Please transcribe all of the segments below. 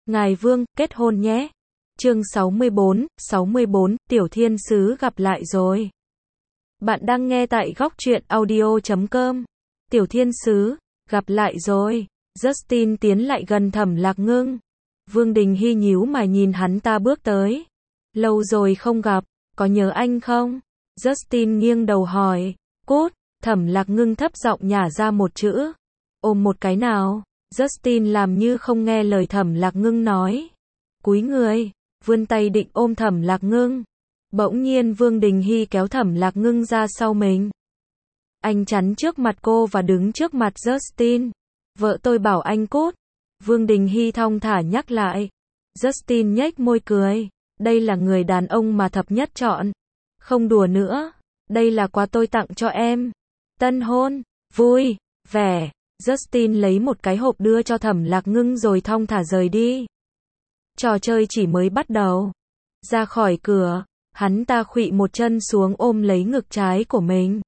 Ngài Vương, kết hôn nhé. Chương 64, Tiểu Thiên Sứ gặp lại rồi. Bạn đang nghe tại góc truyện audio.com. Tiểu Thiên Sứ, gặp lại rồi. Justin tiến lại gần Thẩm Lạc Ngưng. Vương Đình Hy nhíu mày nhìn hắn ta bước tới. Lâu rồi không gặp, có nhớ anh không? Justin nghiêng đầu hỏi. Cút, Thẩm Lạc Ngưng thấp giọng nhả ra một chữ. Ôm một cái nào? Justin làm như không nghe lời Thẩm Lạc Ngưng nói. Cúi người, vươn tay định ôm Thẩm Lạc Ngưng. Bỗng nhiên Vương Đình Hy kéo Thẩm Lạc Ngưng ra sau mình. Anh chắn trước mặt cô và đứng trước mặt Justin. Vợ tôi bảo anh cút. Vương Đình Hy thong thả nhắc lại. Justin nhếch môi cười. Đây là người đàn ông mà thập nhất chọn. Không đùa nữa. Đây là quà tôi tặng cho em. Tân hôn, vui, vẻ. Justin lấy một cái hộp đưa cho Thẩm Lạc Ngưng rồi thong thả rời đi. Trò chơi chỉ mới bắt đầu. Ra khỏi cửa, hắn ta khuỵu một chân xuống ôm lấy ngực trái của mình.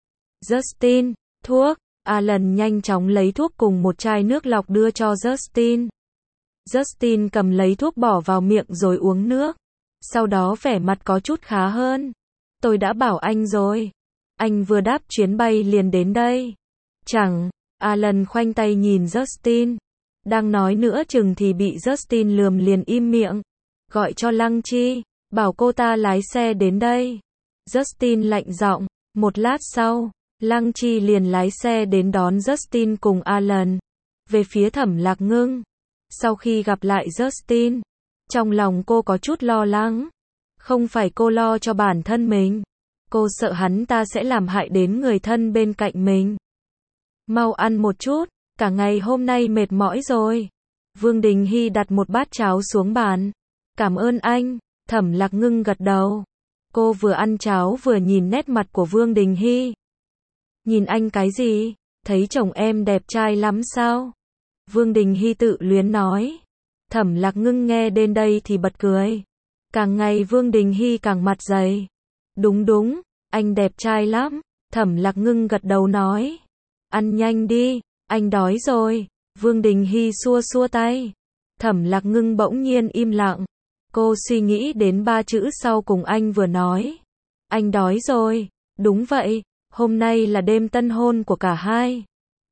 Justin, thuốc. Alan nhanh chóng lấy thuốc cùng một chai nước lọc đưa cho Justin. Justin cầm lấy thuốc bỏ vào miệng rồi uống nước. Sau đó vẻ mặt có chút khá hơn. Tôi đã bảo anh rồi. Anh vừa đáp chuyến bay liền đến đây. Chẳng. Alan khoanh tay nhìn Justin. Đang nói nữa chừng thì bị Justin lườm liền im miệng. Gọi cho Lăng Chi. Bảo cô ta lái xe đến đây. Justin lạnh giọng. Một lát sau, Lăng Chi liền lái xe đến đón Justin cùng Alan. Về phía Thẩm Lạc Ngưng. Sau khi gặp lại Justin, trong lòng cô có chút lo lắng. Không phải cô lo cho bản thân mình. Cô sợ hắn ta sẽ làm hại đến người thân bên cạnh mình. Mau ăn một chút, cả ngày hôm nay mệt mỏi rồi. Vương Đình Hy đặt một bát cháo xuống bàn. Cảm ơn anh. Thẩm Lạc Ngưng gật đầu. Cô vừa ăn cháo vừa nhìn nét mặt của Vương Đình Hy. Nhìn anh cái gì? Thấy chồng em đẹp trai lắm sao? Vương Đình Hy tự luyến nói. Thẩm Lạc Ngưng nghe đến đây thì bật cười. Càng ngày Vương Đình Hy càng mặt dày. Đúng, anh đẹp trai lắm. Thẩm Lạc Ngưng gật đầu nói. Ăn nhanh đi, anh đói rồi. Vương Đình Hy xua xua tay. Thẩm Lạc Ngưng bỗng nhiên im lặng. Cô suy nghĩ đến ba chữ sau cùng anh vừa nói. Anh đói rồi. Đúng vậy, hôm nay là đêm tân hôn của cả hai.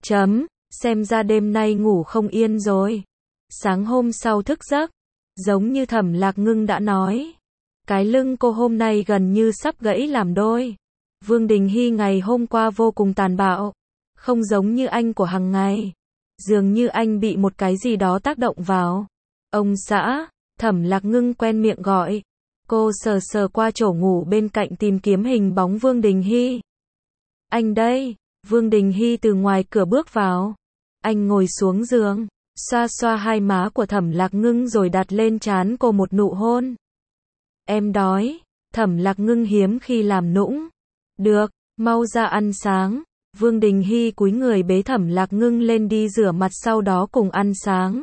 Xem ra đêm nay ngủ không yên rồi. Sáng hôm sau thức giấc, giống như Thẩm Lạc Ngưng đã nói. Cái lưng cô hôm nay gần như sắp gãy làm đôi. Vương Đình Hy ngày hôm qua vô cùng tàn bạo. Không giống như anh của hàng ngày. Dường như anh bị một cái gì đó tác động vào. Ông xã, Thẩm Lạc Ngưng quen miệng gọi. Cô sờ sờ qua chỗ ngủ bên cạnh tìm kiếm hình bóng Vương Đình Hy. Anh đây. Vương Đình Hy từ ngoài cửa bước vào. Anh ngồi xuống giường, xoa xoa hai má của Thẩm Lạc Ngưng rồi đặt lên trán cô một nụ hôn. Em đói. Thẩm Lạc Ngưng hiếm khi làm nũng. Được, mau ra ăn sáng. Vương Đình Hy cúi người bế Thẩm Lạc Ngưng lên đi rửa mặt sau đó cùng ăn sáng.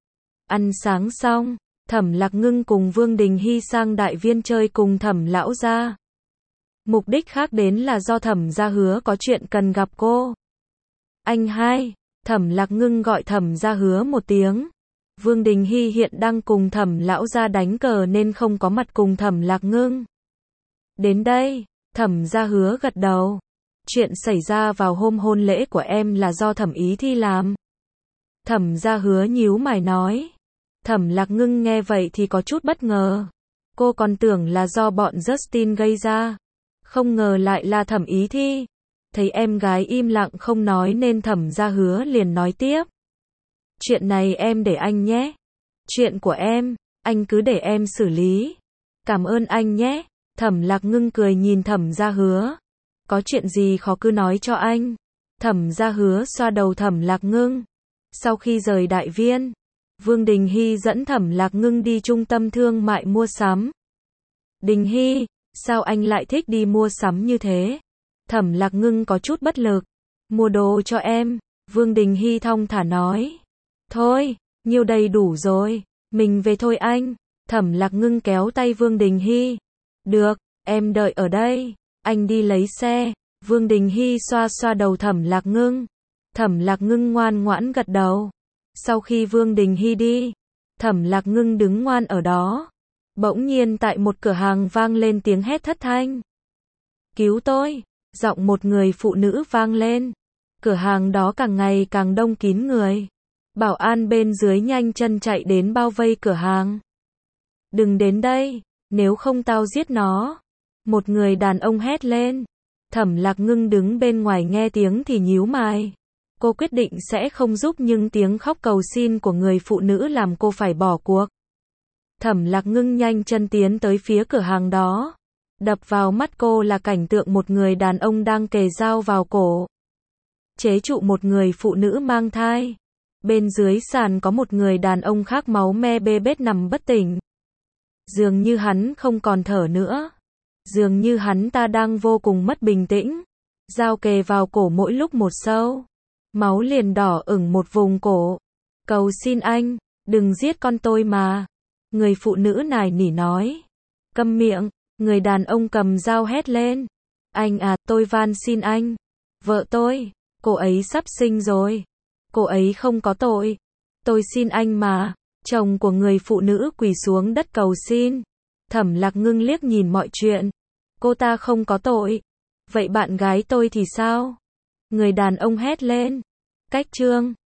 Ăn sáng xong, Thẩm Lạc Ngưng cùng Vương Đình Hy sang Đại Viên chơi cùng Thẩm lão gia. Mục đích khác đến là do Thẩm gia Hứa có chuyện cần gặp cô. Anh hai. Thẩm Lạc Ngưng gọi Thẩm gia Hứa một tiếng. Vương Đình Hy hiện đang cùng Thẩm lão gia đánh cờ nên không có mặt cùng Thẩm Lạc Ngưng. Đến đây, Thẩm gia Hứa gật đầu. Chuyện xảy ra vào hôm hôn lễ của em là do Thẩm Ý Thi làm. Thẩm gia Hứa nhíu mày nói. Thẩm Lạc Ngưng nghe vậy thì có chút bất ngờ. Cô còn tưởng là do bọn Justin gây ra. Không ngờ lại là Thẩm Ý Thi. Thấy em gái im lặng không nói nên Thẩm gia Hứa liền nói tiếp. Chuyện này em để anh nhé. Chuyện của em, anh cứ để em xử lý. Cảm ơn anh nhé. Thẩm Lạc Ngưng cười nhìn Thẩm gia Hứa. Có chuyện gì khó cứ nói cho anh. Thẩm gia Hứa xoa đầu Thẩm Lạc Ngưng. Sau khi rời Đại Viên, Vương Đình Hy dẫn Thẩm Lạc Ngưng đi trung tâm thương mại mua sắm. Đình Hy, sao anh lại thích đi mua sắm như thế? Thẩm Lạc Ngưng có chút bất lực. Mua đồ cho em. Vương Đình Hy thong thả nói. Thôi, nhiêu đầy đủ rồi. Mình về thôi anh. Thẩm Lạc Ngưng kéo tay Vương Đình Hy. Được, em đợi ở đây. Anh đi lấy xe. Vương Đình Hy xoa xoa đầu Thẩm Lạc Ngưng. Thẩm Lạc Ngưng ngoan ngoãn gật đầu. Sau khi Vương Đình Hy đi, Thẩm Lạc Ngưng đứng ngoan ở đó. Bỗng nhiên tại một cửa hàng vang lên tiếng hét thất thanh. Cứu tôi! Giọng một người phụ nữ vang lên. Cửa hàng đó càng ngày càng đông kín người. Bảo an bên dưới nhanh chân chạy đến bao vây cửa hàng. Đừng đến đây, nếu không tao giết nó. Một người đàn ông hét lên. Thẩm Lạc Ngưng đứng bên ngoài nghe tiếng thì nhíu mày. Cô quyết định sẽ không giúp nhưng tiếng khóc cầu xin của người phụ nữ làm cô phải bỏ cuộc. Thẩm Lạc Ngưng nhanh chân tiến tới phía cửa hàng đó. Đập vào mắt cô là cảnh tượng một người đàn ông đang kề dao vào cổ. Chế trụ một người phụ nữ mang thai. Bên dưới sàn có một người đàn ông khác máu me bê bết nằm bất tỉnh. Dường như hắn không còn thở nữa. Dường như hắn ta đang vô cùng mất bình tĩnh. Dao kề vào cổ mỗi lúc một sâu. Máu liền đỏ ửng một vùng cổ. Cầu xin anh, đừng giết con tôi mà. Người phụ nữ nài nỉ nói. Câm miệng, người đàn ông cầm dao hét lên. Anh à, tôi van xin anh. Vợ tôi, cô ấy sắp sinh rồi. Cô ấy không có tội. Tôi xin anh mà. Chồng của người phụ nữ quỳ xuống đất cầu xin. Thẩm Lạc Ngưng liếc nhìn mọi chuyện. Cô ta không có tội. Vậy bạn gái tôi thì sao? Người đàn ông hét lên. Cách chương